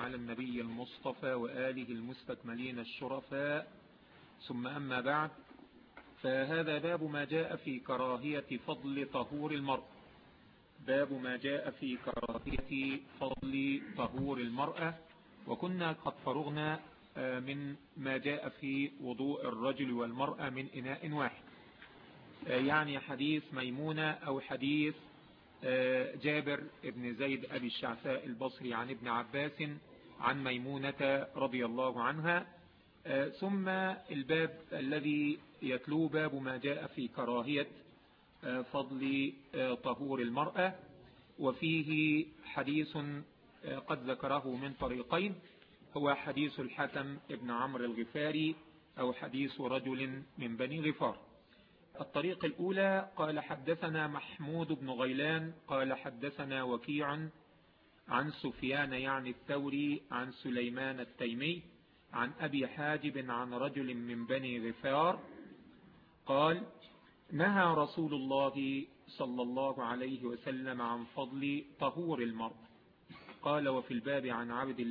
على النبي المصطفى وآله المستكملين الشرفاء، ثم أما بعد، فهذا باب ما جاء في كراهية فضل طهور المرء. باب ما جاء في كراهية فضل طهور المرأة. وكنا قد فرغنا من ما جاء في وضوء الرجل والمرأة من إناء واحد، يعني حديث ميمونة أو حديث جابر بن زيد أبي الشعثاء البصري عن ابن عباس عن ميمونة رضي الله عنها. ثم الباب الذي يتلو باب ما جاء في كراهية فضل طهور المرأة، وفيه حديث قد ذكره من طريقين، هو حديث الحكم ابن عمرو الغفاري أو حديث رجل من بني غفار. الطريق الأولى قال حدثنا محمود بن غيلان قال حدثنا وكيع عن سفيان يعني الثوري عن سليمان التيمي عن أبي حاجب عن رجل من بني غفار قال نهى رسول الله صلى الله عليه وسلم عن فضل طهور المرء. قال وفي الباب عن عبد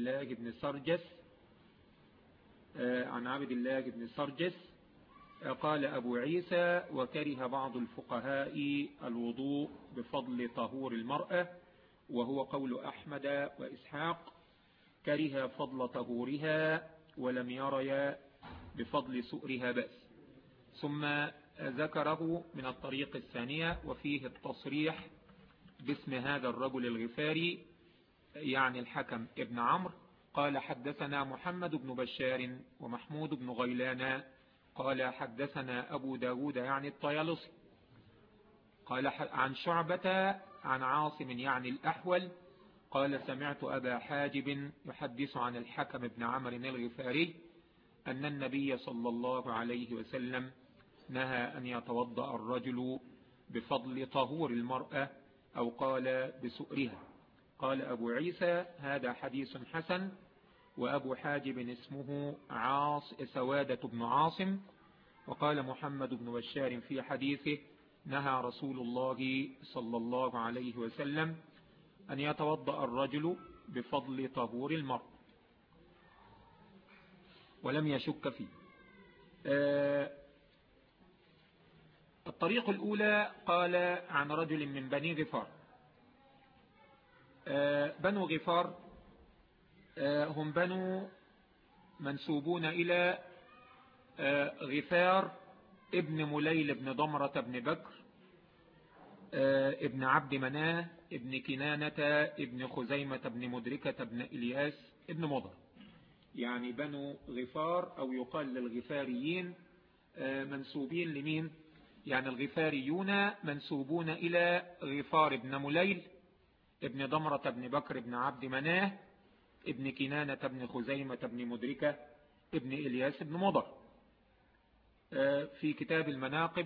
الله بن سرجس قال أبو عيسى وكره بعض الفقهاء الوضوء بفضل طهور المرأة، وهو قول أحمد وإسحاق، كره فضل طهورها ولم يري بفضل سؤرها بأس. ثم ذكره من الطريق الثانية وفيه التصريح باسم هذا الرجل الغفاري يعني الحكم ابن عمرو. قال حدثنا محمد بن بشار ومحمود بن غيلان قال حدثنا أبو داود يعني الطيالسي قال عن شعبة عن عاصم يعني الأحول قال سمعت أبا حاجب يحدث عن الحكم ابن عمرو الغفاري أن النبي صلى الله عليه وسلم نهى أن يتوضأ الرجل بفضل طهور المرأة أو قال بسؤرها. قال أبو عيسى هذا حديث حسن، وأبو حاجب اسمه سوادة بن عاصم. وقال محمد بن بشار في حديثه نهى رسول الله صلى الله عليه وسلم أن يتوضأ الرجل بفضل طهور المرء، ولم يشك فيه. الطريق الأولى قال عن رجل من بني غفار. بنو غفار هم بنو منسوبون إلى غفار ابن مليل ابن ضمرة ابن بكر ابن عبد مناه ابن كنانة ابن خزيمة ابن مدركة ابن إلياس ابن مضر، يعني بنو غفار أو يقال للغفاريين منسوبين لمين؟ يعني الغفاريون منسوبون إلى غفار ابن مليل ابن ضمرة ابن بكر ابن عبد مناه ابن كنانة ابن خزيمة ابن مدركة ابن إلياس ابن مضر. في كتاب المناقب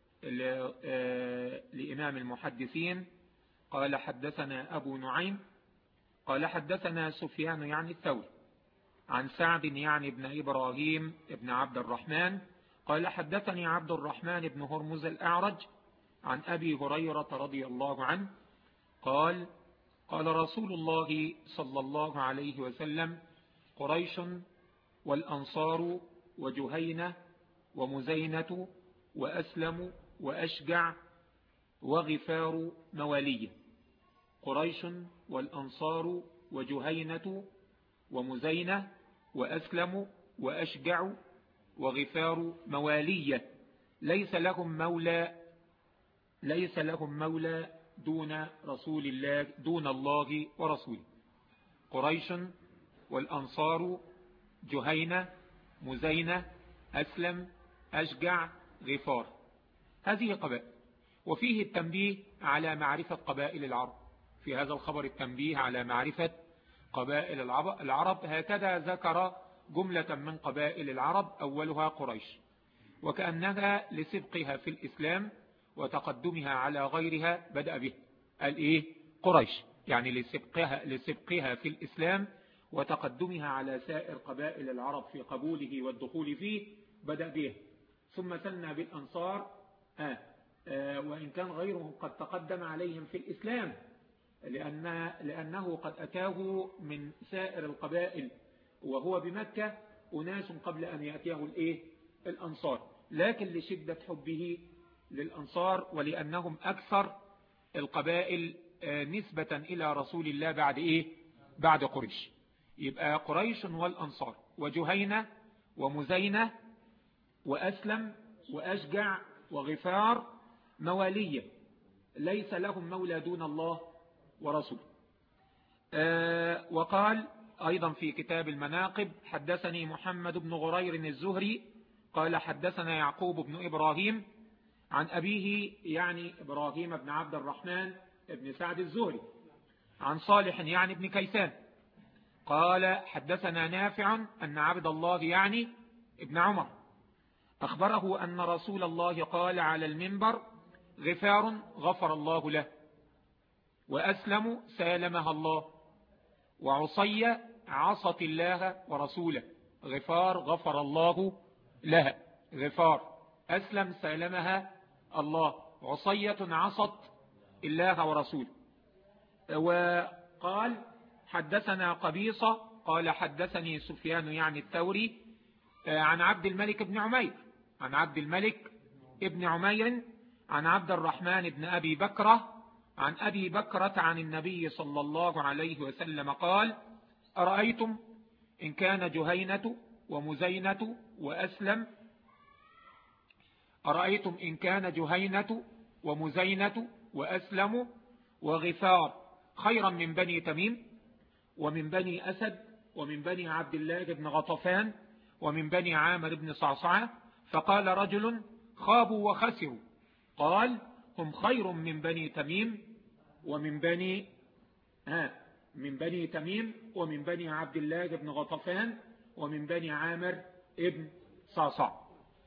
لإمام المحدثين قال حدثنا أبو نعيم قال حدثنا سفيان يعني الثوري عن سعد يعني ابن إبراهيم ابن عبد الرحمن قال حدثني عبد الرحمن بن هرمز الأعرج عن أبي هريرة رضي الله عنه قال قال رسول الله صلى الله عليه وسلم قريش والأنصار وجهينة ومزينة وأسلم وأشجع وغفار موالية. قريش والأنصار وجهينة ومزينة وأسلم وأشجع وغفار موالية ليس لهم مولى دون رسول الله دون الله ورسوله. قريش والأنصار جهينة مزينة أسلم أشجع غفار، هذه قبائل. وفيه التنبيه على معرفة قبائل العرب، في هذا الخبر التنبيه على معرفة قبائل العرب. هكذا ذكر جملة من قبائل العرب أولها قريش، وكأنها لسبقها في الإسلام وتقدمها على غيرها بدأ به. قال إيه؟ قريش، يعني لسبقها في الإسلام وتقدمها على سائر قبائل العرب في قبوله والدخول فيه بدأ به. ثم ثنى بالأنصار وإن كان غيرهم قد تقدم عليهم في الإسلام لأنه قد أتاه من سائر القبائل وهو بمكة أناس قبل أن يأتيه الأنصار، لكن لشدة حبه للأنصار ولأنهم أكثر القبائل نسبة إلى رسول الله بعد قريش. يبقى قريش والأنصار وجهينة ومزينة وأسلم وأشجع وغفار موالية ليس لهم مولى دون الله ورسوله. وقال أيضا في كتاب المناقب: حدثني محمد بن غرير الزهري قال حدثنا يعقوب بن إبراهيم عن أبيه يعني إبراهيم بن عبد الرحمن بن سعد الزهري عن صالح يعني ابن كيسان قال حدثنا نافع أن عبد الله يعني ابن عمر أخبره أن رسول الله قال على المنبر: غفار غفر الله له، وأسلم سالمها الله، وعصي عصت الله ورسوله. غفار غفر الله لها، غفار أسلم سالمها الله، عصية عصت الله ورسوله. وقال حدثنا قبيصة قال حدثني سفيان يعني الثوري عن عبد الملك بن عمير عن عبد الرحمن بن أبي بكرة عن أبي بكرة عن النبي صلى الله عليه وسلم قال: أرأيتم إن كان جهينة ومزينة وأسلم وغفار خيرا من بني تميم ومن بني أسد ومن بني عبد الله بن غطفان ومن بني عامر بن صعصعة؟ فقال رجل: خابوا وخسروا. قال: هم خير من بني تميم ومن بني عبد الله بن غطفان ومن بني عامر بن صعصعة.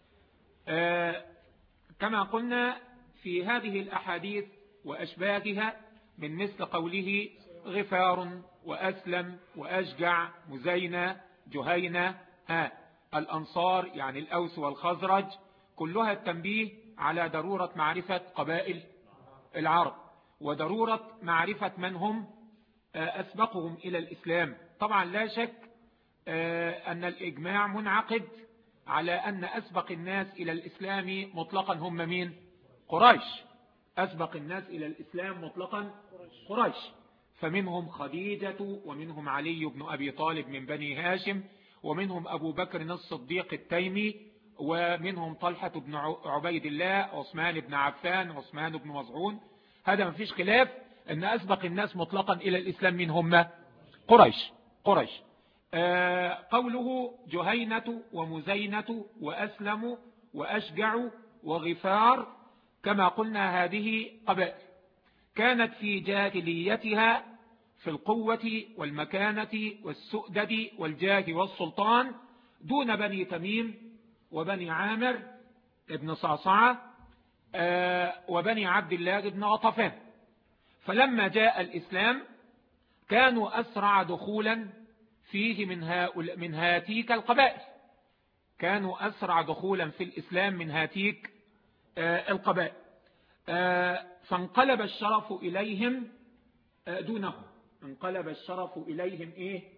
كما قلنا في هذه الأحاديث وأشباهها من مثل قوله: غفار وأسلم وأشجع مزينة جهينة الأنصار يعني الأوس والخزرج، كلها التنبيه على ضرورة معرفة قبائل العرب وضرورة معرفة من هم أسبقهم إلى الإسلام. طبعا لا شك أن الإجماع منعقد على أن أسبق الناس إلى الإسلام مطلقا هم مين؟ قريش. أسبق الناس إلى الإسلام مطلقا قريش، فمنهم خديجة ومنهم علي بن أبي طالب من بني هاشم ومنهم أبو بكر الصديق التيمي ومنهم طلحة بن عبيد الله، عثمان بن عفان، عثمان بن مظعون. هذا ما فيش خلاف أن أسبق الناس مطلقا إلى الإسلام من هم؟ قريش. قوله جهينة ومزينة وأسلم وأشجع وغفار كما قلنا هذه قبائل كانت في جاهليتها في القوة والمكانة والسؤدد والجاه والسلطان دون بني تميم وبني عامر ابن صعصعة وبني عبد الله بن غطفان. فلما جاء الإسلام كانوا أسرع دخولا فيه من هاتيك القبائل، كانوا أسرع دخولا في الإسلام من هاتيك القبائل، فانقلب الشرف إليهم دونهم، انقلب الشرف إليهم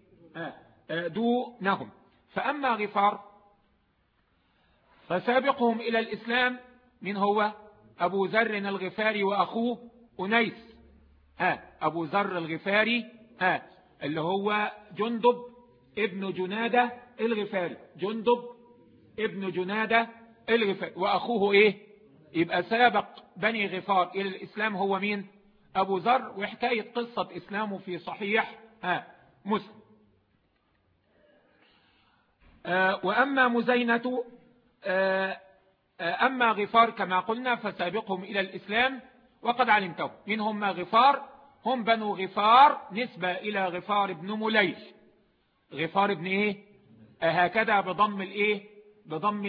دونهم. فأما غفار فسابقهم إلى الإسلام من هو؟ أبو ذر الغفاري وأخوه أنيس. أبو ذر الغفاري اللي هو جندب ابن جنادة الغفاري، وأخوه يبقى سابق بني غفار إلى الإسلام هو مين؟ أبو ذر. وحكاية قصة إسلامه في صحيح مسلم. وأما مزينة أما غفار كما قلنا فسابقهم إلى الإسلام وقد علمتهم من هم غفار، هم بنو غفار نسبة إلى غفار بن مليل. غفار ابن هكذا بضم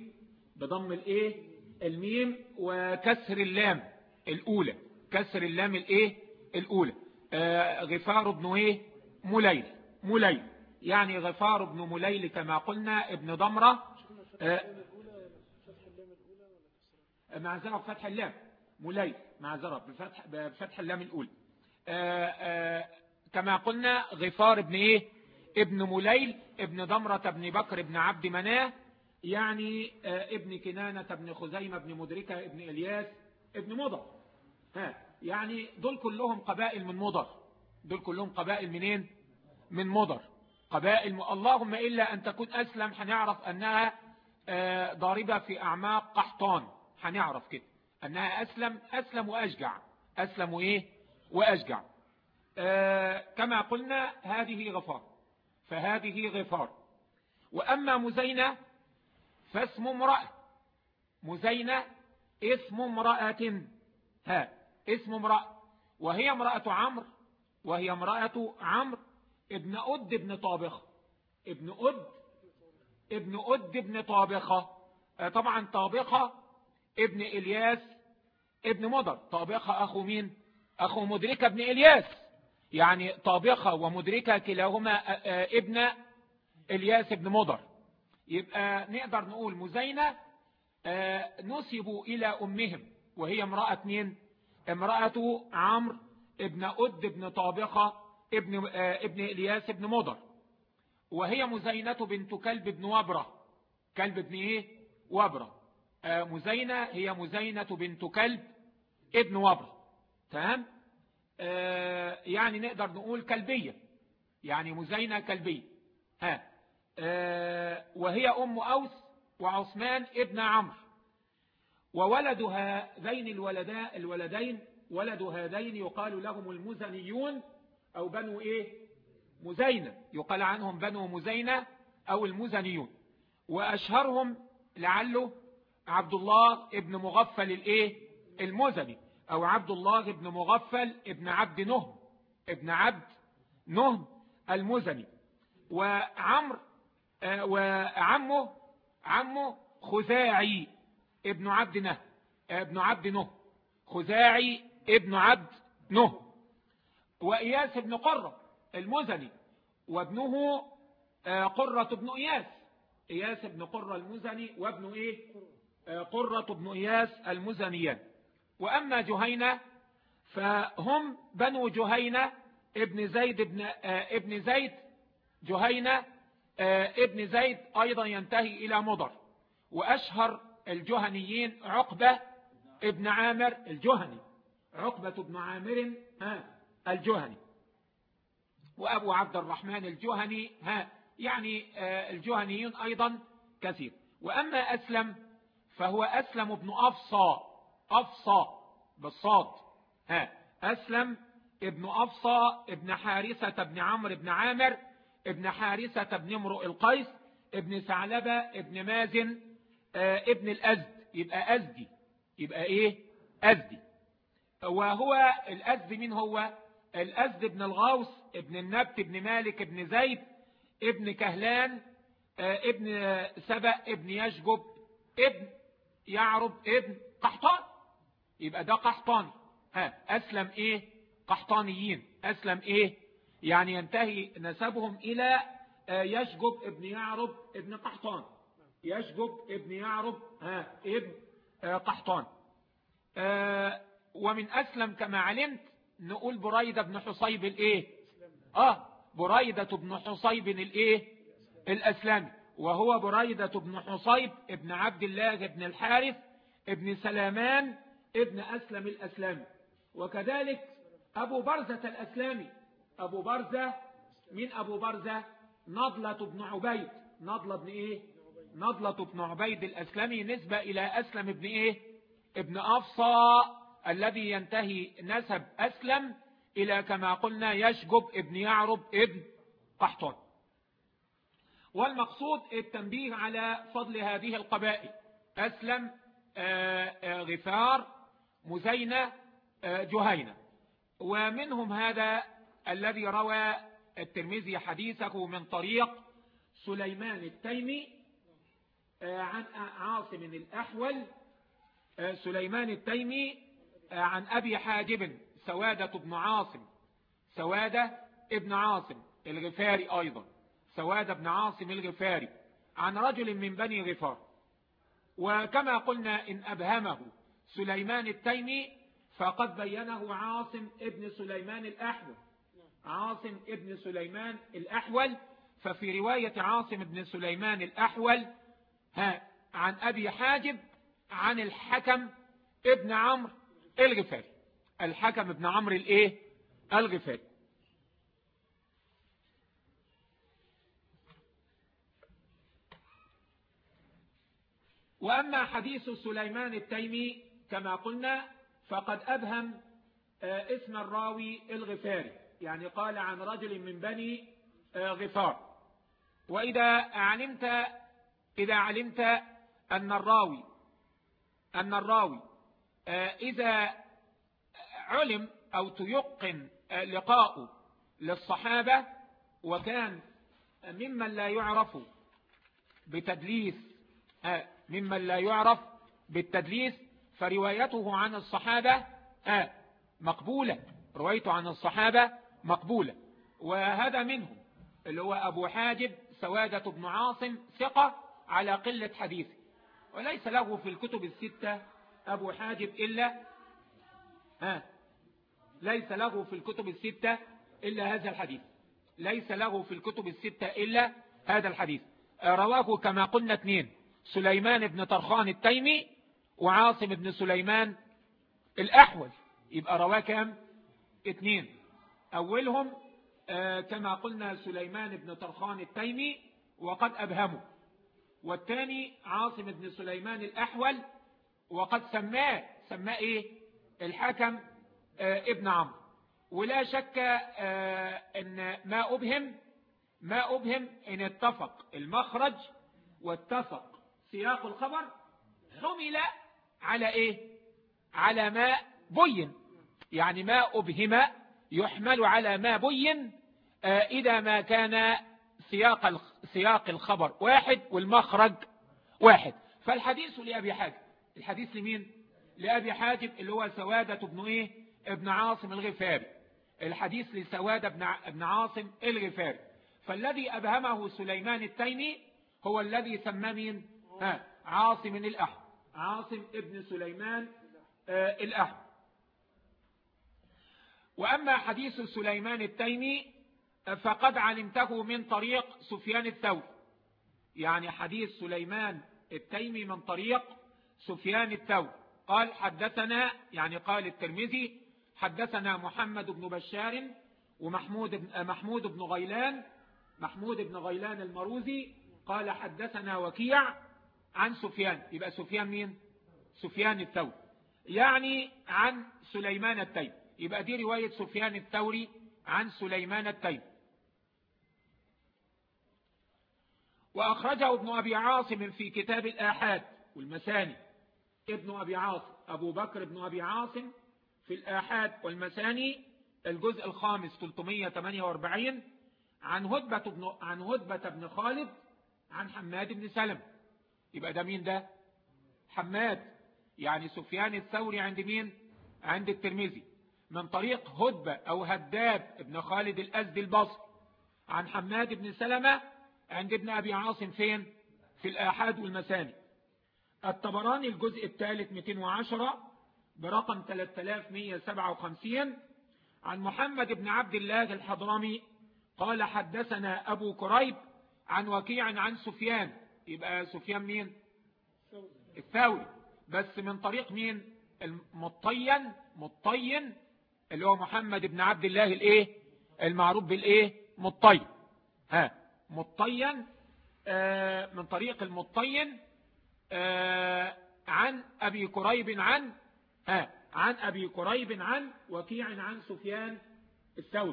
الميم وكسر اللام الأولى، غفار بن مليل يعني غفار بن مليل كما قلنا ابن ضمرة معذرة بفتح اللام، مليل معذرة بفتح اللام الأولى. كما قلنا غفار ابن ايه؟ ابن مليل ابن ضمرة ابن بكر ابن عبد مناه، يعني ابن كنانة ابن خزيمة ابن مدركة ابن إلياس ابن مضر. يعني دول كلهم قبائل من مضر، دول كلهم قبائل منين؟ من مضر، قبائل اللهم إلا أن تكون أسلم هنعرف أنها ضاربة في أعماق قحطان، هنعرف كده أنها أسلم وأشجع، أسلم وإيه؟ وأشجع. كما قلنا هذه غفار، فهذه غفار. وأما مزينة فاسم امرأة، مزينة اسم امرأة، اسم امرأة، وهي امرأة عمرو، وهي امرأة عمرو ابن أد ابن طابخة، ابن أد ابن طابخة. طبعا طابخة ابن إلياس ابن مضر، طابخة أخو مين؟ أخو مدركة ابن إلياس، يعني طابخة ومدركة كلاهما ابن إلياس ابن مضر. يبقى نقدر نقول مزينة نسبوا إلى أمهم، وهي امرأة مين؟ امرأة عمرو ابن أد ابن طابخة ابن إلياس ابن مضر. وهي مزينة بنت كلب ابن وبرة، كلب ابن ايه؟ وبرة. مزينة هي مزينة بنت كلب ابن وبرة، تمام؟ يعني نقدر نقول كلبية، يعني مزينة كلبية. وهي أم أوس وعثمان ابن عمرو. وولد هذين الولدين ولد هذين يقال لهم المزنيون أو بنو إيه؟ مزينة، يقال عنهم بنو مزينة أو المزنيون. وأشهرهم لعله عبد الله ابن مغفل الإيه؟ المزني، أو عبد الله ابن مغفل ابن عبد نهم، ابن عبد نهم المزني. وعمه خزاعي ابن عبد نهم، خزاعي ابن عبد نهم. وإياس ابن قرة المزني، وابنه قرة ابن إياس، إياس ابن قرة المزني وابن إيه؟ قرة ابن إياس المزنيان. وأما جهينة فهم بنو جهينة ابن زيد ابن زيد، جهينة ابن زيد أيضا ينتهي إلى مضر. وأشهر الجهنيين عقبة ابن عامر الجهني، عقبة ابن عامر الجهني، وأبو عبد الرحمن الجهني. يعني الجهنيين أيضا كثير. وأما أسلم فهو أسلم ابن أفصى بالصاد، أسلم ابن أفصى ابن حارثة ابن عمرو ابن عامر ابن حارثة ابن امرؤ القيس ابن ثعلبة ابن مازن ابن الأزد. يبقى أزدي، يبقى إيه؟ أزدي. وهو الأزد من هو؟ الأزد ابن الغوث ابن النبت ابن مالك ابن زيد ابن كهلان ابن سبأ ابن يشجب ابن يعرب ابن قحطان. يبقى ده قحطاني. أسلم إيه؟ قحطانيين. أسلم إيه؟ يعني ينتهي نسبهم إلى يشجب ابن يعرب ابن قحطان، يشجب ابن يعرب ابن قحطان. ومن أسلم كما علمت نقول بريدة بن حصيب الإيه؟ بريدة بن حصيب الإيه؟ الأسلامي. وهو بريدة بن حصيب ابن عبد الله ابن الحارث ابن سلامان ابن أسلم الأسلامي. وكذلك أبو برزة الأسلامي، أبو برزة من أبو برزة؟ نضلة بن عبيد، نضلة بن إيه؟ نضلة بن عبيد الأسلامي، نسبة إلى أسلم ابن إيه؟ ابن أفصى، الذي ينتهي نسب أسلم إلى كما قلنا يشجب ابن يعرب ابن قحطان. والمقصود التنبيه على فضل هذه القبائل: أسلم، غفار، مزينة، جهينة. ومنهم هذا الذي روى الترمذي حديثه من طريق سليمان التيمي عن عاصم الأحول، سليمان التيمي عن أبي حاجب سوادة بن عاصم، سوادة ابن عاصم الغفاري أيضا، سوادة بن عاصم الغفاري، عن رجل من بني غفار. وكما قلنا إن أبهمه سليمان التيمي فقد بينه عاصم ابن سليمان الأحول. عاصم ابن سليمان الأحول. ففي رواية عاصم ابن سليمان الأحول عن أبي حاجب عن الحكم ابن عمرو الغفاري. الحكم ابن عمرو الغفاري. وأما حديث سليمان التيمي كما قلنا فقد أبهم اسم الراوي الغفاري، يعني قال عن رجل من بني غفار. وإذا علمت أن الراوي إذا علم أو تيقن لقاؤه للصحابة وكان ممن لا يعرف بالتدليس فروايته عن الصحابة مقبولة. روايته عن الصحابة مقبولة. وهذا منهم اللي هو أبو حاجب سوادة بن عاصم ثقة على قلة حديثه، وليس له في الكتب الستة أبو حاجب ليس له في الكتب الستة إلا هذا الحديث. ليس له في الكتب الستة إلا هذا الحديث. رواه كما قلنا اثنين: سليمان بن طرخان التيمي وعاصم بن سليمان الأحول. يبقى رواه كم؟ اثنين. أولهم كما قلنا سليمان بن طرخان التيمي وقد أبهمه، والثاني عاصم بن سليمان الأحول وقد سماه الحكم ابن عمرو. ولا شك أن ما أبهم إن اتفق المخرج واتفق سياق الخبر حمل على ما بين. يعني ما أبهم يحمل على ما بين إذا ما كان سياق الخبر واحد والمخرج واحد. فالحديث لأبي حاجب. الحديث لمين؟ لأبي حاجب اللي هو سوادة ابن عاصم الغفاري. الحديث لسوادة ابن عاصم الغفاري. فالذي أبهمه سليمان التيمي هو الذي سمى مين؟ عاصم الأحول. عاصم ابن سليمان الأحول. وأما حديث سليمان التيمي فقد علمته من طريق سفيان الثوري. يعني حديث سليمان التيمي من طريق سفيان الثوري. قال حدثنا، يعني قال الترمذي حدثنا محمد بن بشار ومحمود بن غيلان. محمود بن غيلان المروزي قال حدثنا وكيع عن سفيان. يبقى سفيان مين؟ سفيان الثوري، يعني عن سليمان التيمي. يبقى دي رواية سفيان الثوري عن سليمان التيمي. وأخرجه ابن أبي عاصم في كتاب الآحاد والمساني. ابن أبي عاصم أبو بكر بن أبي عاصم في الآحاد والمساني الجزء الخامس 348 عن هدبة بن خالد عن حماد بن سلم. يبقى ده مين ده؟ حماد. يعني سفيان الثوري عند مين؟ عند الترمذي من طريق هدبة أو هداب ابن خالد الأزدي البصري عن حماد بن سلمة عند ابن أبي عاصم فين؟ في الآحاد والمساني. الطبراني الجزء الثالث 210 برقم 3157 عن محمد بن عبد الله الحضرمي قال حدثنا أبو كريب عن وكيع عن سفيان. يبقى سفيان مين؟ الثوري، بس من طريق مين؟ مطين اللي هو محمد بن عبد الله المعروف مطين. مطين من طريق المطين عن أبي كريب عن أبي كريب عن وكيع عن سفيان الثوري.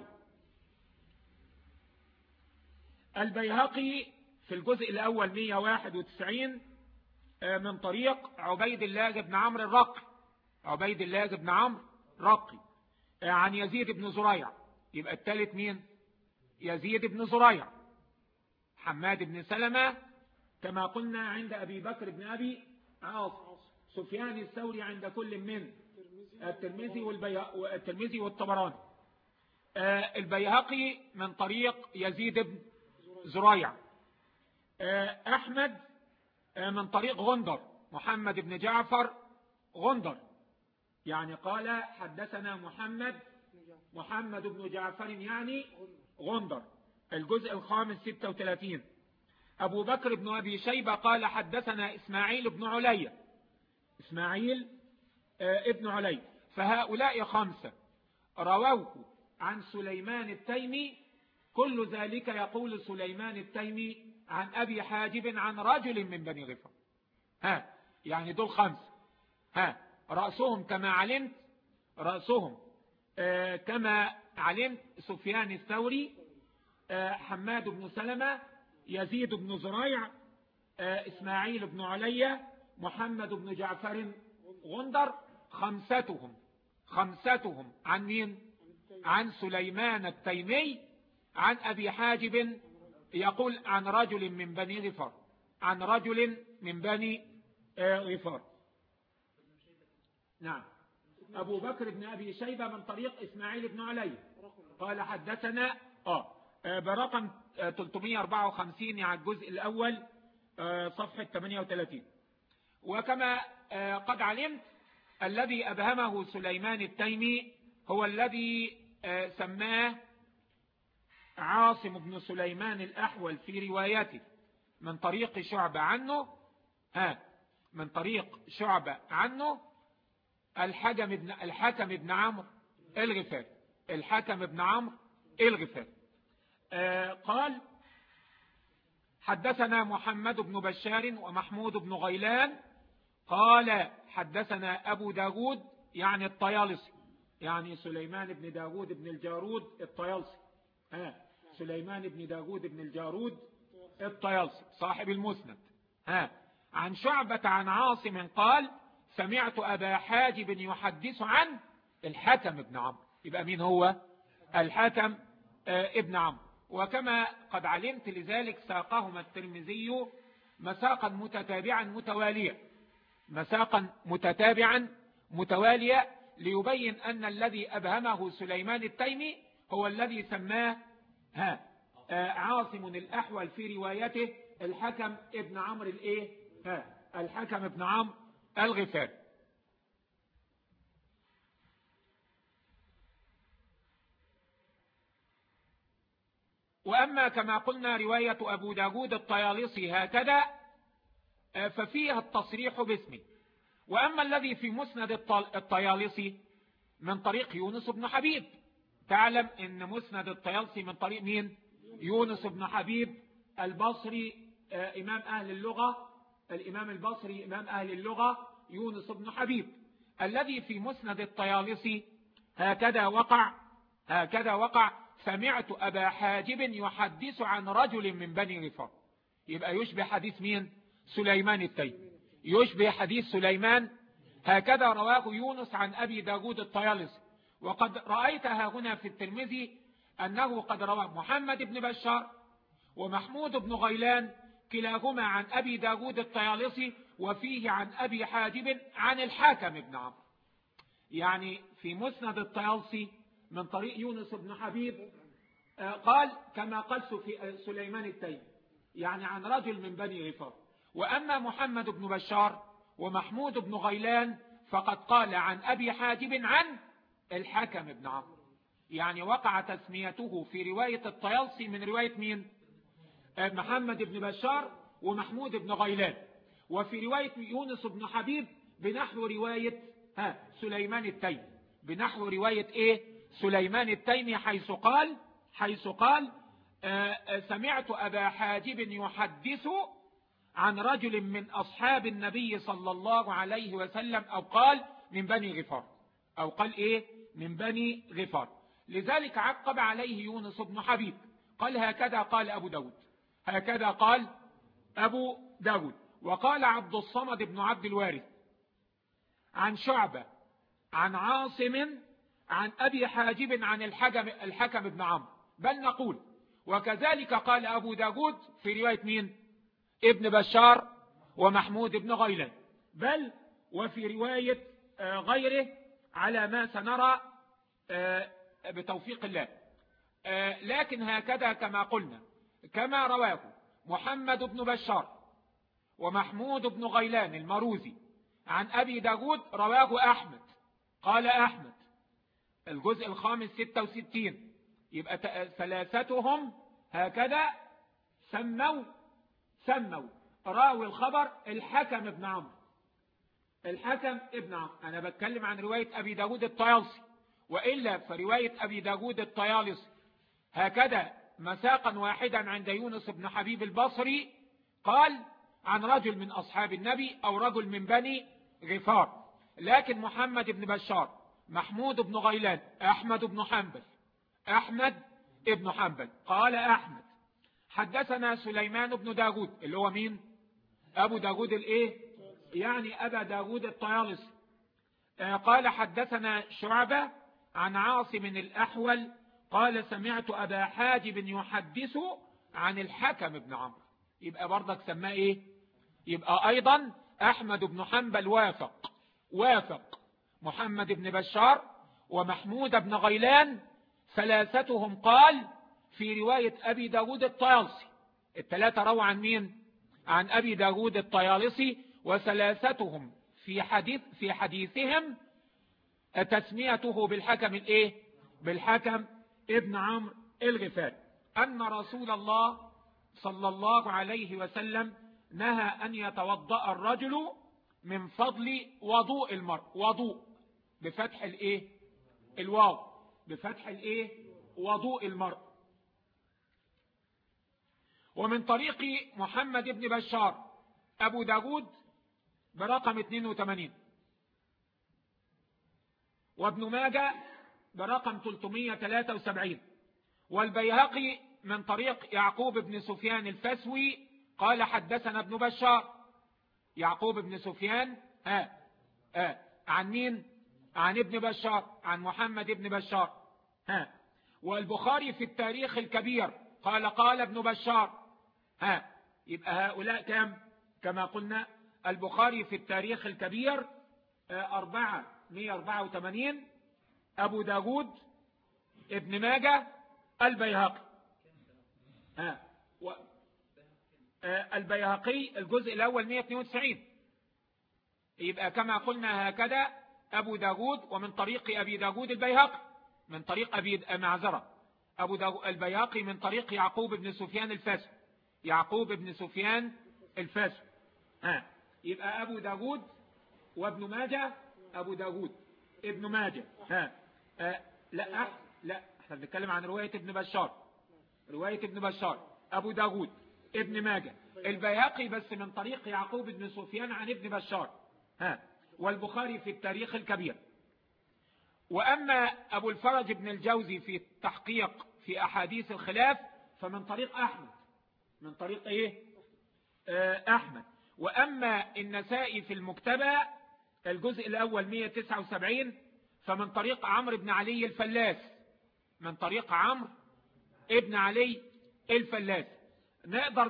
البيهقي في الجزء الأول 191 من طريق عبيد الله بن عمرو الرقي. عبيد الله بن عمرو الرقي عن يزيد بن زريع. يبقى الثالث مين؟ يزيد بن زريع. حماد بن سلمة كما قلنا عند أبي بكر بن أبي عاصم. سفيان الثوري عند كل من الترمذي والطبراني. البيهقي من طريق يزيد بن زريع. أحمد من طريق غندر، محمد بن جعفر غندر. يعني قال حدثنا محمد بن جعفر يعني غندر. الجزء الخامس 36. أبو بكر بن أبي شيبة قال حدثنا إسماعيل بن علي. إسماعيل ابن علي. فهؤلاء 5 رووه عن سليمان التيمي. كل ذلك يقول سليمان التيمي عن أبي حاجب عن رجل من بني غفر. يعني دول 5. رأسهم كما علمت، رأسهم كما علمت سفيان الثوري، حماد بن سلمة، يزيد بن زريع، إسماعيل بن علي، محمد بن جعفر غندر. 5 عن مين؟ عن سليمان التيمي عن أبي حاجب يقول عن رجل من بني غفار، عن رجل من بني غفار. نعم. أبو بكر بن أبي شيبة من طريق إسماعيل بن علي قال حدثنا برقم 354 على الجزء الأول صفحة 38. وكما قد علمت الذي أبهمه سليمان التيمي هو الذي سماه عاصم بن سليمان الأحول في روايته من طريق شعبة عنه، من طريق شعبة عنه الحكم بن عمرو الغفاري. الحكم بن عمرو الغفاري قال حدثنا محمد بن بشار ومحمود بن غيلان قال حدثنا أبو داود يعني الطيالسي، يعني سليمان بن داود بن الجارود الطيالسي. سليمان بن داود بن الجارود الطيالسي صاحب المسند. عن شعبة عن عاصم قال سمعت أبا حاجب يحدث عن الحكم بن عمرو. يبقى مين هو؟ الحكم ابن عمرو. وكما قد علمت لذلك ساقهما الترمذي مساقا متتابعا متواليا، مساقا متتابعا متواليا، ليبين أن الذي أبهمه سليمان التيمي هو الذي سماه عاصم الأحول في روايته الحكم ابن عمرو الحكم ابن عمرو الغفاري. وأما كما قلنا رواية أبو داود الطيالسي هكذا ففيها التصريح باسمه. وأما الذي في مسند الطيالسي من طريق يونس بن حبيب، تعلم ان مسند الطيالسي من طريق مين؟ يونس بن حبيب البصري إمام أهل اللغة، الإمام البصري إمام أهل اللغة يونس بن حبيب. الذي في مسند الطيالسي هكذا وقع سمعت أبا حاجب يحدث عن رجل من بني غفار. يبقى يشبه حديث مين؟ سليمان التيمي، يشبه حديث سليمان. هكذا رواه يونس عن أبي داود الطيالسي. وقد رأيتها هنا في الترمذي أنه قد روى محمد بن بشار ومحمود بن غيلان كلاهما عن أبي داود الطيالسي، وفيه عن أبي حاجب عن الحكم بن عمرو. يعني في مسند الطيالسي من طريق يونس بن حبيب قال كما قال سليمان التيمي، يعني عن رجل من بني غفار. وأما محمد بن بشار ومحمود بن غيلان فقد قال عن أبي حاجب عن الحكم بن عمرو. يعني وقع تسميته في رواية الطيالسي من رواية مين؟ محمد بن بشار ومحمود بن غيلان. وفي رواية يونس بن حبيب بنحو رواية سليمان التيمي، بنحو رواية سليمان التيمي، حيث قال سمعت أبا حاجب يحدث عن رجل من أصحاب النبي صلى الله عليه وسلم، أو قال من بني غفار، أو قال من بني غفار. لذلك عقب عليه يونس بن حبيب قال هكذا قال أبو داود، هكذا قال أبو داود. وقال عبد الصمد بن عبد الوارث عن شعبة عن عاصم عن أبي حاجب عن الحكم بن عمرو، بل نقول وكذلك قال أبو داود في رواية مين؟ ابن بشار ومحمود بن غيلان، بل وفي رواية غيره على ما سنرى بتوفيق الله. لكن هكذا كما قلنا، كما رواه محمد بن بشار ومحمود بن غيلان المروزي عن أبي داود رواه أحمد قال أحمد الجزء الخامس 66. يبقى ثلاثتهم هكذا سموا راوي الخبر الحكم ابن عمرو. الحكم ابن عمرو. أنا بتكلم عن رواية أبي داود الطيالسي، وإلا فرواية أبي داود الطيالسي هكذا مساقا واحدا عند يونس بن حبيب البصري قال عن رجل من أصحاب النبي أو رجل من بني غفار. لكن محمد بن بشار، محمود بن غيلان، أحمد بن حنبل قال أحمد حدثنا سليمان بن داود اللي هو مين؟ أبو داود الإيه؟ يعني أبا داود الطيالسي. قال حدثنا شعبة عن عاصم الأحول قال سمعت أبا حاجب يحدث عن الحكم بن عمرو. يبقى برضك سماه إيه؟ يبقى أيضا أحمد بن حنبل وافق محمد بن بشار ومحمود بن غيلان، ثلاثتهم قال في رواية أبي داود الطيالسي. الثلاثة رووا عن مين؟ عن أبي داود الطيالسي. وثلاثتهم في حديثهم تسميته بالحكم الإيه؟ بالحكم ابن عمرو الغفاري، أن رسول الله صلى الله عليه وسلم نهى أن يتوضأ الرجل من فضل وضوء المرء. وضوء بفتح الإيه؟ الواو، بفتح الإيه؟ وضوء المرء. ومن طريق محمد بن بشار أبو داود برقم 82، وابن ماجه برقم 373، والبيهقي من طريق يعقوب بن سفيان الفسوي قال حدثنا ابن بشار. يعقوب بن سفيان عن مين؟ عن ابن بشار، عن محمد بن بشار. والبخاري في التاريخ الكبير قال ابن بشار. يبقى هؤلاء كما قلنا البخاري في التاريخ الكبير 484، أبو داود، ابن ماجه، البيهقي. البيهقي الجزء الأول 192. يبقى كما قلنا هكذا أبو داود، ومن طريق أبي داود البيهقي من طريق أبو داود البيهقي من طريق يعقوب بن سفيان الفاسي. يبقى أبو داود وابن ماجه. أبو داود ابن ماجه. لا احنا بنتكلم عن رواية ابن بشار. أبو داود ابن ماجه البيهقي بس من طريق يعقوب بن سفيان عن ابن بشار. والبخاري في التاريخ الكبير. وأما أبو الفرج بن الجوزي في التحقيق في أحاديث الخلاف فمن طريق أحمد. من طريق إيه؟ أحمد. وأما النسائي في المكتبة الجزء الأول 179 فمن طريق عمرو بن علي الفلاس. من طريق عمرو ابن علي الفلاس. نقدر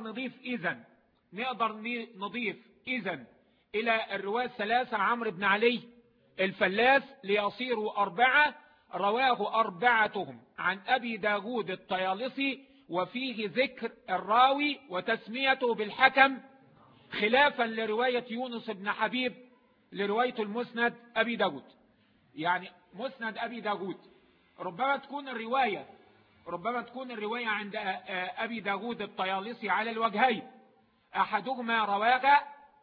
نضيف إذن إلى الرواة الثلاثة عمرو بن علي الفلاس ليصيروا 4. رواه 4 عن أبي داود الطيالسي، وفيه ذكر الراوي وتسميته بالحكم خلافا لرواية يونس بن حبيب لرواية المسند أبي داود. يعني مسند أبي داود ربما تكون الرواية عند أبي داود الطيالسي على الوجهين. أحدهما رواها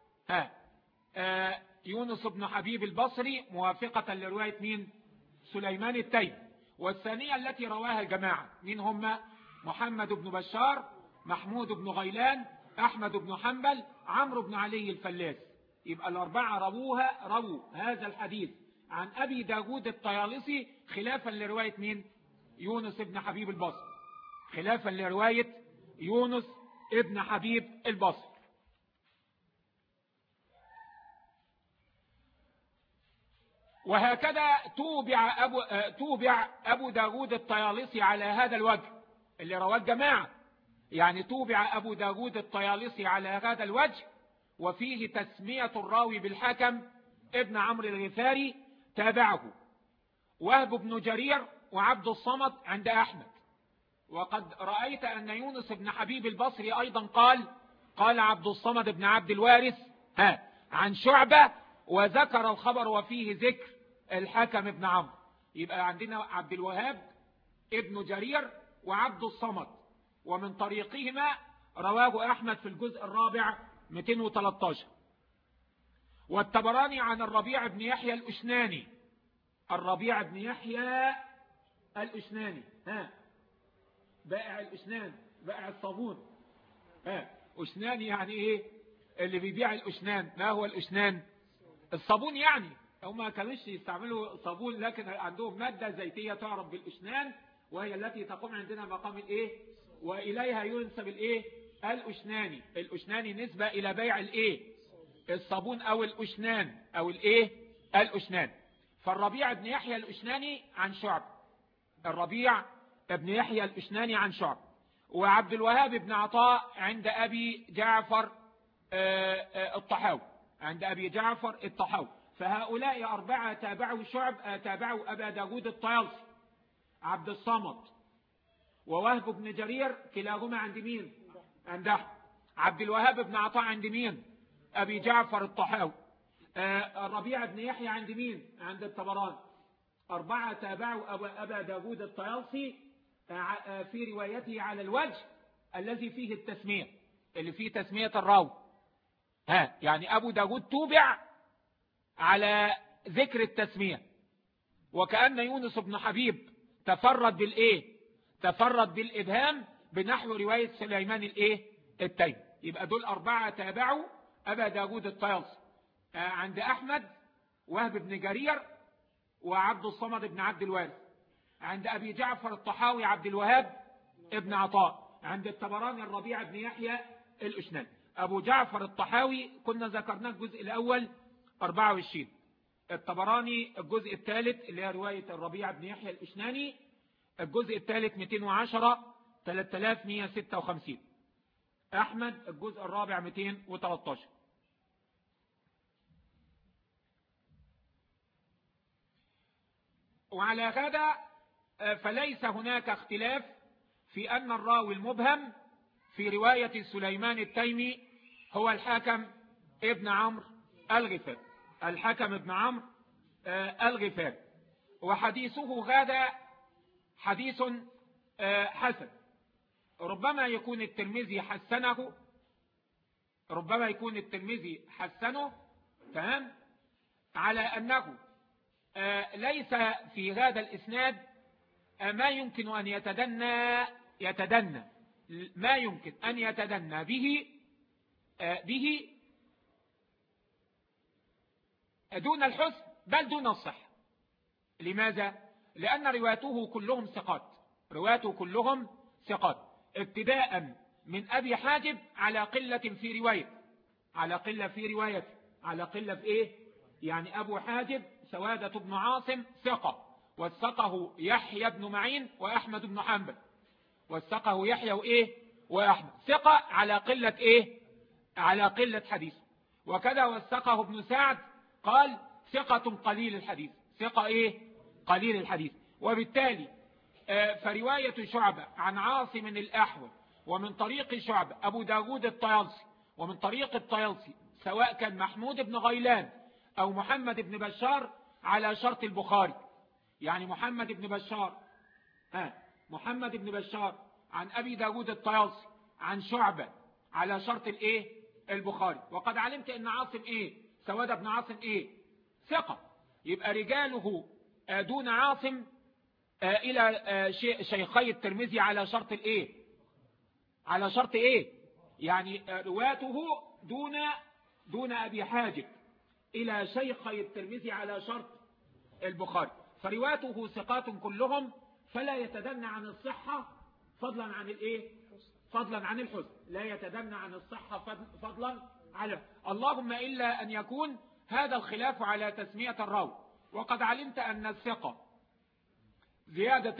يونس بن حبيب البصري موافقة لرواية مين؟ سليمان التيمي. والثانية التي رواها الجماعة مين هم؟ محمد بن بشار، محمود بن غيلان، أحمد بن حنبل، عمرو بن علي الفلاس. يبقى 4 رووا هذا الحديث عن أبي داود الطيالسي خلافا لرواية مين؟ يونس بن حبيب البصري. خلافا لرواية يونس ابن حبيب البصري. وهكذا توبع أبو داود الطيالسي على هذا الوجه اللي رواه الجماعة. يعني توبع أبو داود الطيالسي على هذا الوجه، وفيه تسمية الراوي بالحكم ابن عمرو الغفاري. تابعه وهب بن جرير وعبد الصمد عند أحمد. وقد رأيت أن يونس بن حبيب البصري أيضا قال عبد الصمد بن عبد الوارث عن شعبة، وذكر الخبر وفيه ذكر الحكم ابن عمرو. يبقى عندنا عبد الوهاب ابن جرير وعبد الصمد، ومن طريقهما رواه أحمد في الجزء الرابع 213. والطبراني عن الربيع بن يحيى الأشناني. الربيع بن يحيى الأشناني، بائع الأشنان، بائع الصابون. أشناني يعني ايه؟ اللي بيبيع الأشنان. ما هو الأشنان؟ الصابون يعني. هم ما كانوش يستعملوا صابون، لكن عندهم مادة زيتية تعرف بالأشنان، وهي التي تقوم عندنا مقام الايه، وإليها ينسب الايه، الأشناني. الأشناني نسبة إلى بيع الايه، الصابون أو الأشنان أو الايه، الأشنان. فالربيع بن يحيى الأشناني عن شعب، الربيع بن يحيى الأشناني عن شعب. وعبد الوهاب بن عطاء عند أبي جعفر الطحاوي، عند أبي جعفر الطحاوي. فهؤلاء أربعة تابعوا شعب، تابعوا أبا داود الطيالسي. عبد الصمد ووهب بن جرير كلاهما عند مين؟ عند أحمد. عبد الوهاب بن عطاء عند مين؟ أبي جعفر الطحاوي. الربيع بن يحيى عند مين؟ عند الطبراني. أربعة تابعوا أبا داود الطيالسي في روايته على الوجه الذي فيه التسمية، اللي فيه تسمية الراوي. يعني أبو داود توبع على ذكر التسمية، وكأن يونس بن حبيب تفرد بالإيه؟ تفرد بالإبهام بنحو رواية سليمان الإيه؟ التيمي. يبقى دول أربعة تابعوا أبا داود الطيالسي عند أحمد، وهب بن جرير، وعبد الصمد بن عبد الوارث. عند أبي جعفر الطحاوي عبد الوهاب ابن عطاء. عند الطبراني الربيع بن يحيى الأشناني. أبو جعفر الطحاوي كنا ذكرناه الجزء الأول 24، الطبراني الجزء الثالث اللي هي رواية الربيع بن يحيى الأشناني الجزء الثالث 210 3156. أحمد الجزء الرابع 213. وعلى هذا فليس هناك اختلاف في أن الراوي المبهم في رواية سليمان التيمي هو الحكم ابن عمرو الغفاري، الحكم ابن عمرو الغفاري. وحديثه هذا حديث حسن. ربما يكون الترمذي حسنه، ربما يكون الترمذي حسنه، تمام، على أنه ليس في هذا الإسناد ما يمكن أن يتدنى ما يمكن أن يتدنى به دون الحسن بل دون الصحة. لماذا؟ لأن رواته كلهم ثقات، رواته كلهم ثقات، ابتداء من أبي حاجب على قلة في رواية، على قلة في رواية، على قلة في إيه؟ يعني أبو حاجب سوادة بن عاصم ثقة، وثقه يحيى بن معين وأحمد بن حنبل، وثقه يحيى وإيه؟ وأحمد، ثقة على قلة إيه؟ على قلة حديث. وكذا وثقه ابن سعد قال ثقة قليل الحديث، ثقة إيه؟ قليل الحديث. وبالتالي فرواية شعبة عن عاصم الأحول ومن طريق شعبة أبو داود الطيالسي، ومن طريق الطيالسي سواء كان محمود بن غيلان أو محمد بن بشار على شرط البخاري. يعني محمد بن بشار عن أبي داود الطيالسي عن شعبة على شرط الإيه؟ البخاري. وقد علمت أن عاصم إيه؟ سواد بن عاصم إيه؟ ثقة. يبقى رجاله دون عاصم إلى شيخي الترمذي على شرط الإيه؟ على شرط إيه؟ يعني رواته دون أبي حاجب إلى شيخي الترمذي على شرط البخاري. فرواته ثقات كلهم، فلا يتدنى عن الصحة فضلا عن الإيه؟ فضلا عن الحسن، لا يتدنى عن الصحة فضلا على، اللهم إلا أن يكون هذا الخلاف على تسمية الراوي. وقد علمت أن الثقة زيادة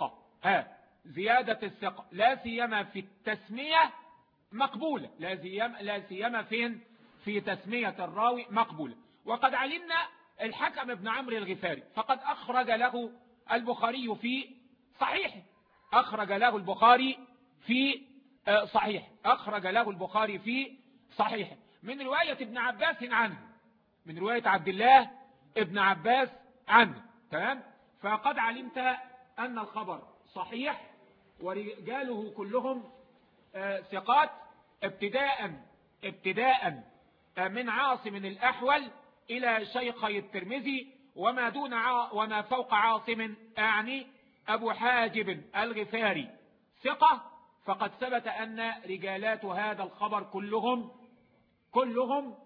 الثقة لا سيما في التسمية مقبولة، لا سيما فين؟ في تسمية الراوي مقبولة. وقد علمنا الحكم ابن عمرو الغفاري فقد أخرج له البخاري في صحيح، أخرج له البخاري في صحيح، أخرج له البخاري في صحيح من رواية ابن عباس عنه، من رواية عبد الله ابن عباس عنه. تمام؟ فقد علمت أن الخبر صحيح ورجاله كلهم ثقات، ابتداء من عاصم الأحول إلى شيخي الترمذي وما فوق عاصم، أعني أبو حاجب الغفاري ثقة، فقد ثبت أن رجالات هذا الخبر كلهم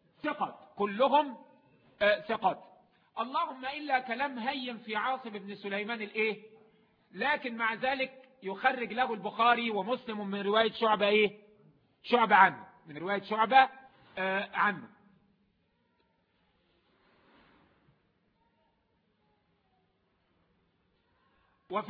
ثقات. اللهم إلا كلام هين في عاصم بن سليمان لكن مع ذلك يخرج له البخاري ومسلم من رواية شعبة عنه، من رواية شعبة عنه. وفي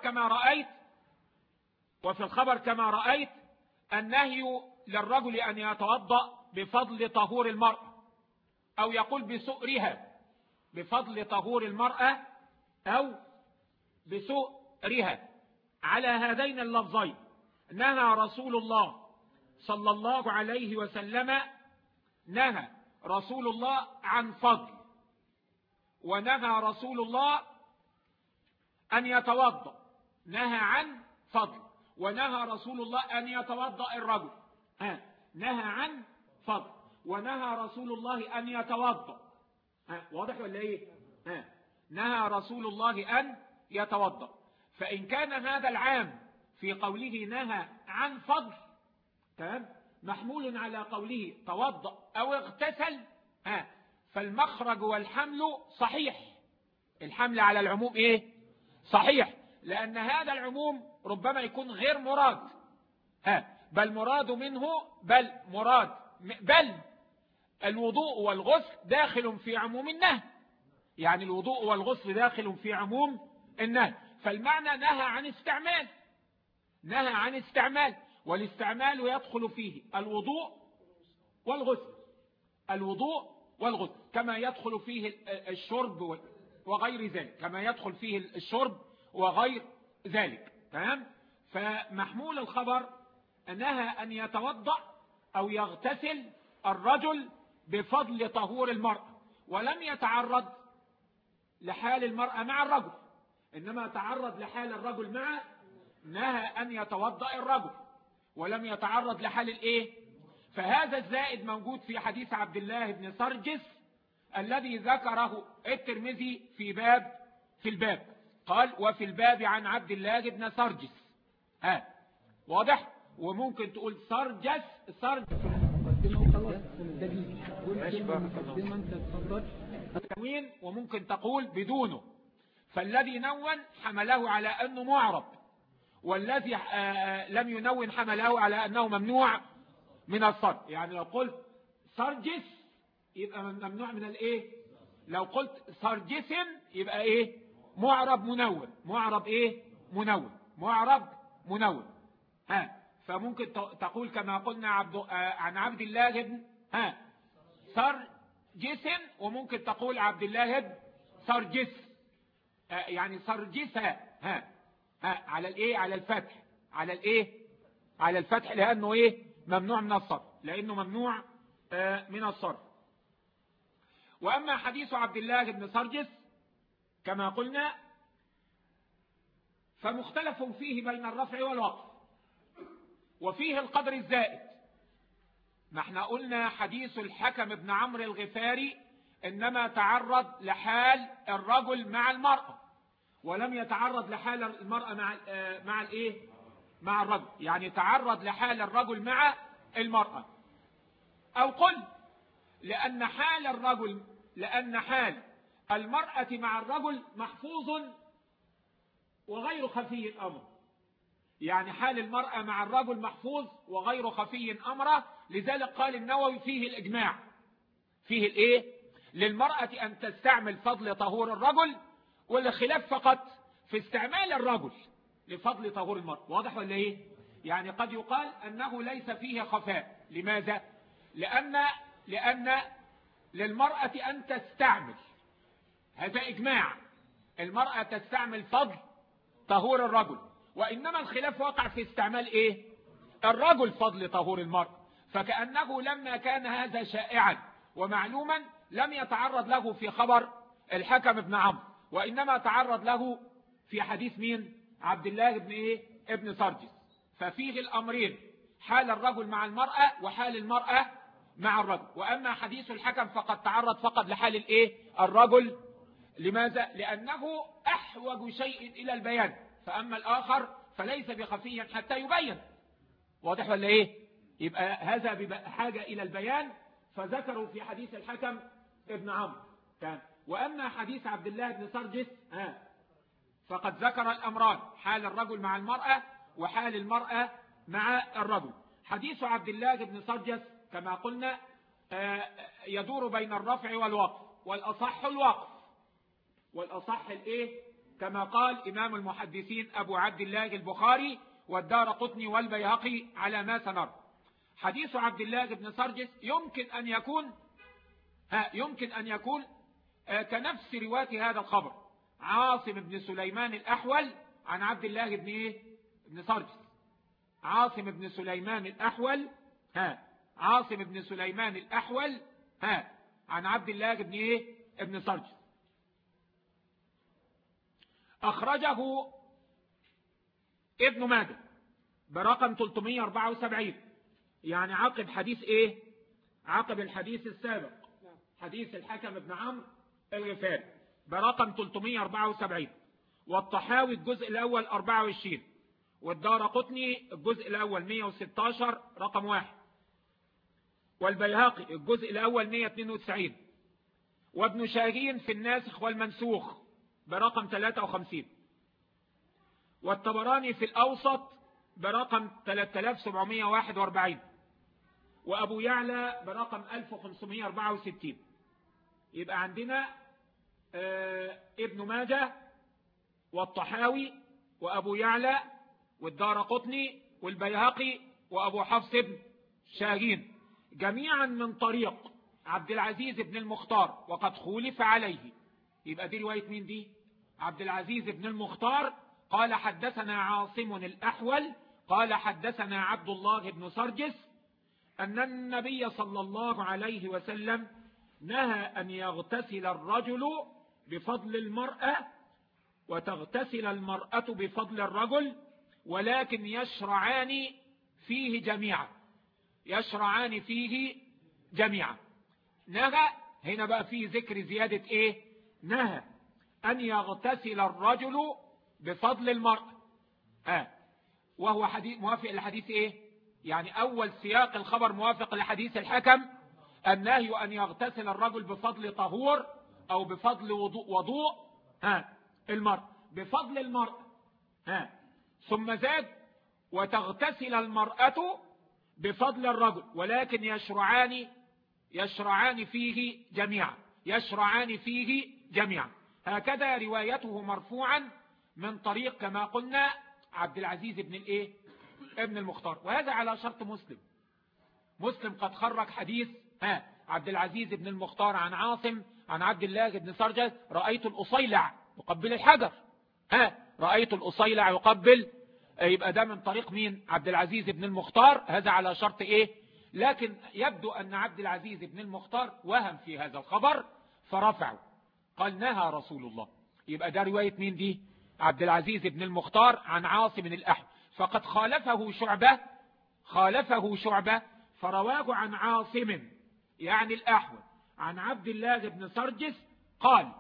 الخبر كما رأيت النهي للرجل أن يتوضأ بفضل طهور المرأة، أو يقول بسؤرها، بفضل طهور المرأة أو بسؤرها. على هذين اللفظين نهى رسول الله صلى الله عليه وسلم، نهى رسول الله عن فضل، ونهى رسول الله أن يتوضأ، نهى عن فضل، ونهى رسول الله أن يتوضأ الرجل، نهى عن فضل، ونهى رسول الله أن يتوضأ. واضح ولا ايه؟ نهى رسول الله أن يتوضأ. فإن كان هذا العام في قوله نهى عن فضل تمام محمول على قوله توضأ أو اغتسل، فالمخرج والحمل صحيح، الحمل على العموم صحيح، لأن هذا العموم ربما يكون غير مراد، بل مراد منه، بل الوضوء والغسل داخل في عموم النهي، يعني الوضوء والغسل داخل في عموم النهي. فالمعنى نهى عن استعمال، والاستعمال يدخل فيه الوضوء والغسل، كما يدخل فيه الشرب وغير ذلك، تمام؟ فمحمول الخبر نهى أن يتوضأ أو يغتسل الرجل بفضل طهور المرأة، ولم يتعرض لحال المرأة مع الرجل، إنما تعرض لحال الرجل مع، نهى أن يتوضأ الرجل، ولم يتعرض لحال فهذا الزائد موجود في حديث عبد الله بن سرجس الذي ذكره الترمذي في الباب، قال وفي الباب عن عبد الله بن سرجس. واضح؟ وممكن تقول سرجس وممكن تقول بدونه، فالذي نون حمله على أنه معرب، والذي لم ينون حمله على أنه ممنوع من الصرف. يعني لو قلت سرجس يبقى ممنوع من لو قلت سرجس يبقى معرب منون. فممكن تقول كما قلنا عن عبد الله بن سرجس، وممكن تقول عبد الله بن سرجس، يعني سرجسها على على الفتح، على الفتح، لأنه ممنوع من الصرف، وأما حديث عبد الله بن سرجس كما قلنا فمختلف فيه بين الرفع والوقف، وفيه القدر الزائد. ما احنا قلنا حديث الحكم بن عمرو الغفاري إنما تعرض لحال الرجل مع المرأة، ولم يتعرض لحال المرأة مع الرجل، يعني تعرض لحال الرجل مع المرأة. أو قل لأن حال المرأة مع الرجل محفوظ وغير خفي الأمر، يعني حال المرأة مع الرجل محفوظ وغير خفي أمره، لذلك قال النووي فيه الإجماع، فيه للمرأة أن تستعمل فضل طهور الرجل، والخلاف فقط في استعمال الرجل لفضل طهور المرأة. واضح ولا يعني قد يقال أنه ليس فيه خفاء. لماذا؟ لأن للمرأة أن تستعمل، هذا إجماع، المرأة تستعمل فضل طهور الرجل، وإنما الخلاف وقع في استعمال الرجل فضل طهور المرأة. فكأنه لما كان هذا شائعا ومعلوما لم يتعرض له في خبر الحكم بن عمرو، وإنما تعرض له في حديث مين؟ عبد الله بن ابن سرجس. ففيه الأمرين، حال الرجل مع المرأة وحال المرأة مع الرجل. وأما حديث الحكم فقد تعرض فقط لحال الرجل. لماذا؟ لأنه أحوج شيء إلى البيان، فأما الآخر فليس بخفي حتى يبين. واضح ولا يبقى هذا بحاجة إلى البيان، فذكروا في حديث الحكم ابن عمرو كان. وأما حديث عبد الله بن سرجس فقد ذكر الأمران، حال الرجل مع المرأة وحال المرأة مع الرجل. حديث عبد الله بن سرجس كما قلنا يدور بين الرفع والوقف، والأصح الوقف، والأصح كما قال إمام المحدثين أبو عبد الله البخاري والدارقطني والبيهقي على ما سنرى. حديث عبد الله بن سرجس يمكن أن يكون كنفس رواية هذا الخبر، عاصم بن سليمان الأحول عن عبد الله بن سرجس. عاصم بن سليمان الأحول عن عبد الله بن سرجس. أخرجه ابن ماجه برقم 374، يعني عقب حديث عقب الحديث السابق، حديث الحكم بن عمرو الغفاري برقم 374. والطحاوي الجزء الأول 24، والدارقطني الجزء الأول 116 رقم 1، والبيهقي الجزء الأول 192، وابن شاهين في الناسخ والمنسوخ برقم 53، والطبراني في الأوسط برقم 3741، وأبو يعلى برقم 1564. يبقى عندنا ابن ماجه والطحاوي وأبو يعلى والدارقطني والبيهقي وأبو حفص بن شاهين، جميعا من طريق عبد العزيز بن المختار، وقد خولف عليه. يبقى دي رواية مين دي؟ عبد العزيز بن المختار قال حدثنا عاصم الأحول قال حدثنا عبد الله بن سرجس أن النبي صلى الله عليه وسلم نهى أن يغتسل الرجل بفضل المرأة وتغتسل المرأة بفضل الرجل، ولكن يشرعان فيه جميعا. نهى هنا بقى فيه ذكر زيادة نهى أن يغتسل الرجل بفضل المرأة، وهو حديث موافق لحديث يعني أول سياق الخبر موافق لحديث الحكم، النهي أن يغتسل الرجل بفضل طهور أو بفضل وضوء المرأة، بفضل المرأة. ثم زاد وتغتسل المرأة بفضل الرجل، ولكن يشرعان فيه جميعا. هكذا روايته مرفوعا من طريق كما قلنا عبد العزيز بن ابن المختار، وهذا على شرط مسلم قد خرج حديث عبد العزيز بن المختار عن عاصم عن عبد الله بن سرجس رأيت الأصيلع يقبل الحجر، رأيت الأصيلع يقبل، يبقى ده من طريق مين؟ عبد العزيز بن المختار. هذا على شرط لكن يبدو أن عبد العزيز بن المختار وهم في هذا الخبر فرفعه، قال نهى رسول الله. يبقى ده رواية مين دي؟ عبد العزيز بن المختار عن عاصم الأحول. فقد خالفه شعبة فرواه عن عاصم يعني الأحول عن عبد الله بن سرجس قال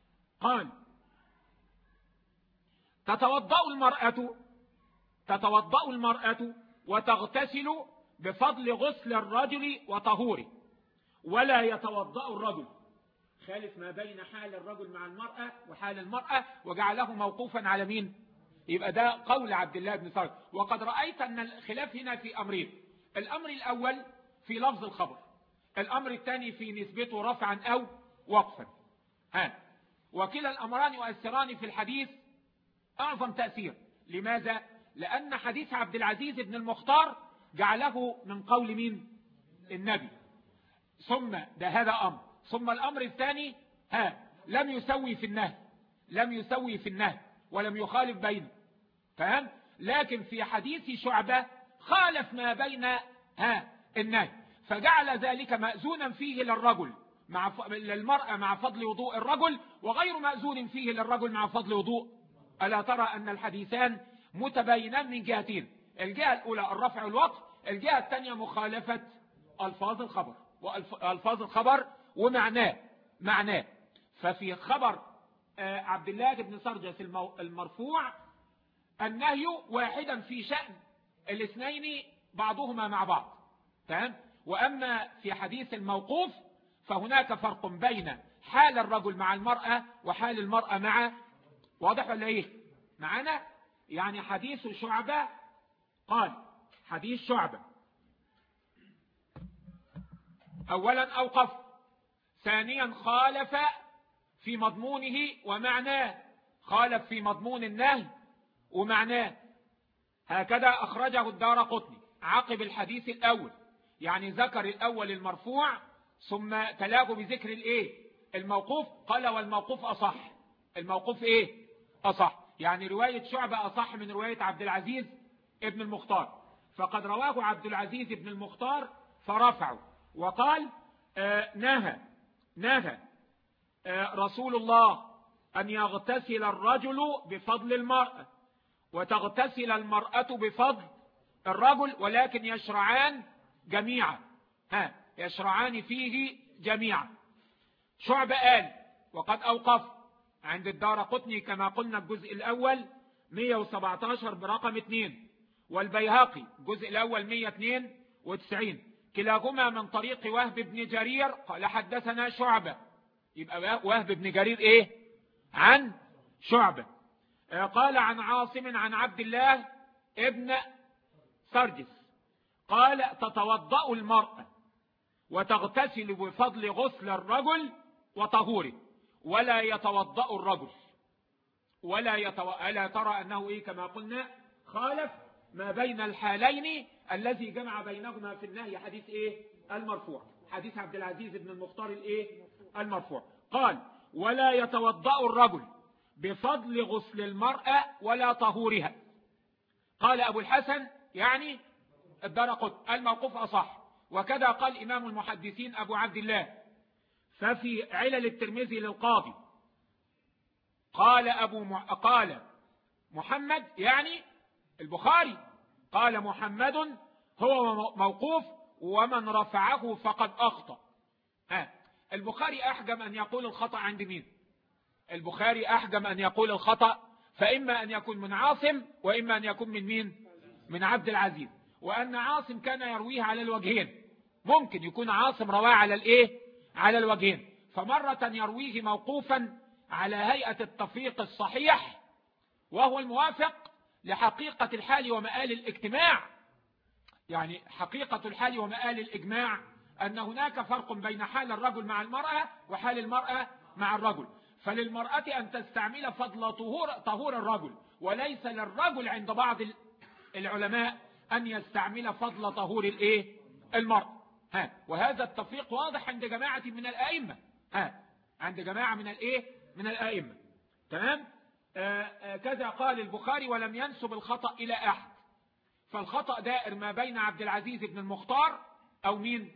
تتوضأ المرأة وتغتسل بفضل غسل الرجل وطهوره، ولا يتوضأ الرجل. خالف ما بين حال الرجل مع المرأة وحال المرأة وجعله موقوفا على مين؟ يبقى ده قول عبد الله بن سرجس. وقد رأيت أن الخلاف هنا في أمرين، الأمر الأول في لفظ الخبر، الأمر الثاني في نسبته رفعا أو وقفا. وكلا الأمران يؤثران في الحديث أعظم تأثير. لماذا؟ لأن حديث عبد العزيز بن المختار جعله من قول مين؟ النبي. ثم ده هذا أمر، ثم الأمر الثاني لم يسوي في النهي ولم يخالف بينه، فهم؟ لكن في حديث شعبة خالف ما بين النهي، فجعل ذلك مأذونا فيه للرجل للمرأة مع فضل وضوء الرجل، وغير مأذون فيه للرجل مع فضل وضوء. ألا ترى أن الحديثان متباينان من جهتين، الجهة الأولى الرفع والوقف، الجهة الثانية مخالفة ألفاظ الخبر وألفاظ الخبر ومعناه. ففي خبر عبد الله بن سرجس المرفوع النهي واحدا في شأن الاثنين بعضهما مع بعض، تمام. وأما في حديث الموقوف فهناك فرق بين حال الرجل مع المرأة وحال المرأة مع، واضح ولا ايه معنا؟ يعني حديث شعبة، قال حديث شعبة أولا أوقف، ثانيا خالف في مضمونه ومعناه، خالف في مضمون النهي ومعناه. هكذا أخرجه الدارقطني عقب الحديث الأول، يعني ذكر الأول المرفوع ثم تلاه بذكر الايه الموقوف. قال والموقوف أصح. الموقوف ايه أصح، يعني رواية شعبة أصح من رواية عبد العزيز ابن المختار، فقد رواه عبد العزيز ابن المختار فرفعه وقال نهى رسول الله أن يغتسل الرجل بفضل المرأة وتغتسل المرأة بفضل الرجل، ولكن يشرعان جميعا، يشرعان فيه جميعا. شعبة قال وقد أوقف عند الدارقطني كما قلنا الجزء الأول 117 برقم 2، والبيهقي الجزء الأول 192، كلاهما من طريق وهب بن جرير قال حدثنا شعبة. يبقى وهب بن جرير ايه عن شعبة. قال عن عاصم عن عبد الله ابن سرجس قال تتوضأ المرأة وتغتسل بفضل غسل الرجل وطهوره ولا يتوضأ الرجل ألا ترى أنه إيه كما قلنا خالف ما بين الحالين الذي جمع بينهما في النهي حديث إيه المرفوع، حديث عبد العزيز بن المختار الإيه المرفوع. قال ولا يتوضأ الرجل بفضل غسل المرأة ولا طهورها. قال أبو الحسن يعني الدارقطني الموقوف أصح، وكذا قال إمام المحدثين أبو عبد الله. ففي علل الترمذي للقاضي قال محمد يعني البخاري، قال محمد هو موقوف ومن رفعه فقد أخطأ. البخاري أحجم أن يقول الخطأ عند مين؟ البخاري أحجم أن يقول الخطأ، فإما أن يكون من عاصم وإما أن يكون من مين؟ من عبد العزيز. وأن عاصم كان يرويه على الوجهين، ممكن يكون عاصم رواه على الإيه؟ على الوجهين، فمرة يرويه موقوفا على هيئة التفريق الصحيح وهو الموافق لحقيقة الحال ومآل الاجتماع. يعني حقيقة الحال ومآل الإجماع أن هناك فرق بين حال الرجل مع المرأة وحال المرأة مع الرجل، فللمرأة أن تستعمل فضل طهور الرجل، وليس للرجل عند بعض العلماء أن يستعمل فضل طهور الإيه؟ المرأة. وهذا التفريق واضح عند جماعة من الأئمة، عند جماعة من الإيه؟ من الأئمة، تمام. كذا قال البخاري ولم ينسب الخطأ إلى أحد، فالخطأ دائر ما بين عبد العزيز بن المختار أو مين؟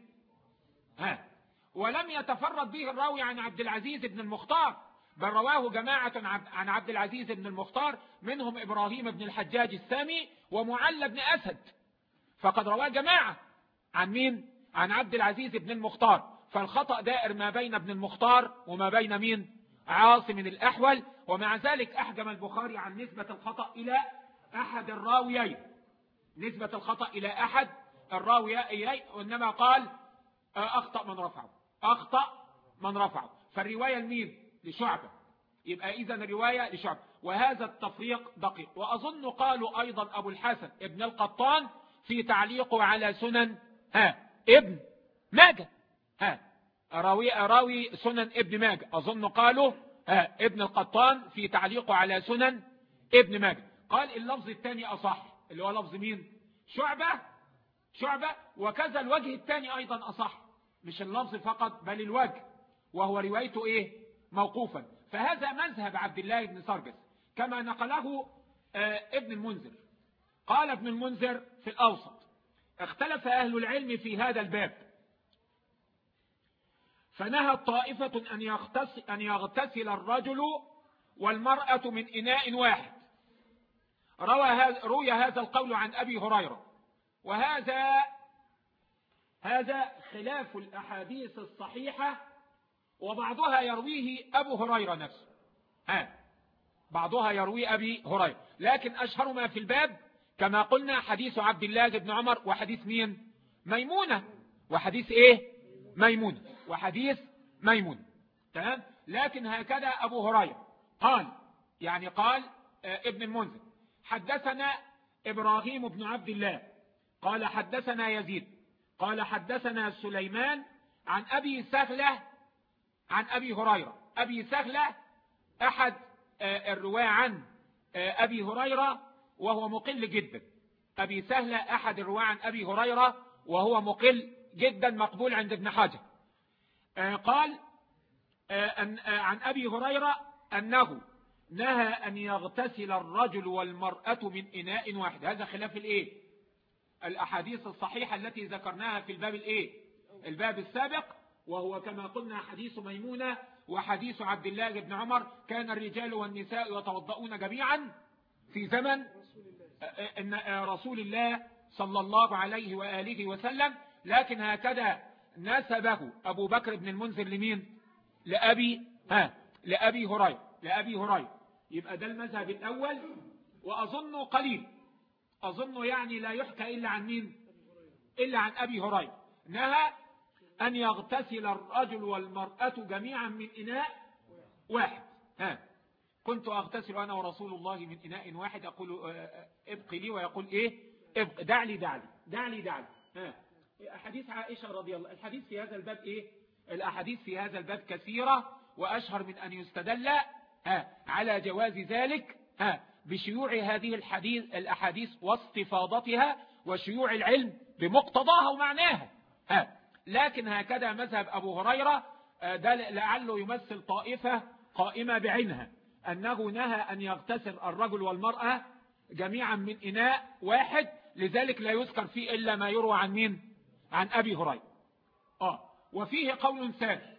ولم يتفرد به الراوي عن عبد العزيز بن المختار، بل رواه جماعة عن عبد العزيز بن المختار، منهم إبراهيم بن الحجاج السامي ومعل بن أسد، فقد رواه جماعة عن مين؟ عن عبد العزيز بن المختار. فالخطأ دائر ما بين ابن المختار وما بين مين؟ عاصم الأحول. ومع ذلك أحجم البخاري عن نسبة الخطأ إلى أحد الراويين، نسبة الخطأ إلى أحد الراويين، وإنما قال أخطأ من رفعه. فالرواية لمين؟ لشعبة، يبقى إذن الرواية لشعبة. وهذا التفريق دقيق. وأظن قالوا أيضا أبو الحسن ابن القطان في تعليقه على سنن ابن ماجه، راوي سنن ابن ماجه، أظن قالوا ابن القطان في تعليقه على سنن ابن ماجه قال اللفظ الثاني أصح، اللي هو لفظ مين؟ شعبة. وكذا الوجه الثاني أيضا أصح، مش اللفظ فقط بل الوجه، وهو روايته إيه؟ موقوفا. فهذا مذهب عبد الله بن سرجس كما نقله ابن المنذر. قال ابن المنذر في الأوسط اختلف أهل العلم في هذا الباب، فنهى طائفة أن يغتسل الرجل والمرأة من إناء واحد. روي هذا القول عن أبي هريرة، وهذا خلاف الأحاديث الصحيحة، وبعضها يرويه أبو هريرة نفسه. بعضها يروي أبي هريرة، لكن أشهر ما في الباب كما قلنا حديث عبد الله بن عمر وحديث مين؟ ميمونة. وحديث ميمونة. وحديث ميمونة. تمام. لكن هكذا أبو هريرة قال ابن المنذر حدثنا إبراهيم بن عبد الله قال حدثنا يزيد قال حدثنا سليمان عن أبي سهلة عن أبي هريرة. أبي سهلة أحد الرواة عن أبي هريرة وهو مقل جدا. أبي سهلة أحد الرواة عن أبي هريرة وهو مقل جدا، مقبول عند ابن حجر. قال عن أبي هريرة أنه نهى أن يغتسل الرجل والمرأة من إناء واحد. هذا خلاف الأحاديث الصحيحة التي ذكرناها في الباب السابق، وهو كما قلنا حديث ميمونة وحديث عبد الله بن عمر كان الرجال والنساء يتوضؤون جميعا في زمن رسول الله صلى الله عليه وآله وسلم. لكن هكذا نسبه أبو بكر بن المنذر لمين؟ لأبي هريرة. يبقى ده المذهب الأول، وأظنه قليل، أظنه يعني لا يحكى إلا عن مين؟ إلا عن أبي هريرة. نهى أن يغتسل الرجل والمرأة جميعا من إناء واحد. كنت أغتسل أنا ورسول الله من إناء واحد، أقول ابقي لي، ويقول دع لي. حديث عائشة رضي الله. الحديث في هذا الباب الأحاديث في هذا الباب كثيرة، وأشهر من أن يستدل على جواز ذلك بشيوع هذه الأحاديث واستفاضتها وشيوع العلم بمقتضاها ومعناها. لكن هكذا مذهب أبو هريرة ده لعله يمثل طائفة قائمة بعينها، أنه نهى أن يغتسل الرجل والمرأة جميعا من إناء واحد، لذلك لا يذكر فيه إلا ما يروى عن مين؟ عن أبي هريرة. وفيه قول ثاني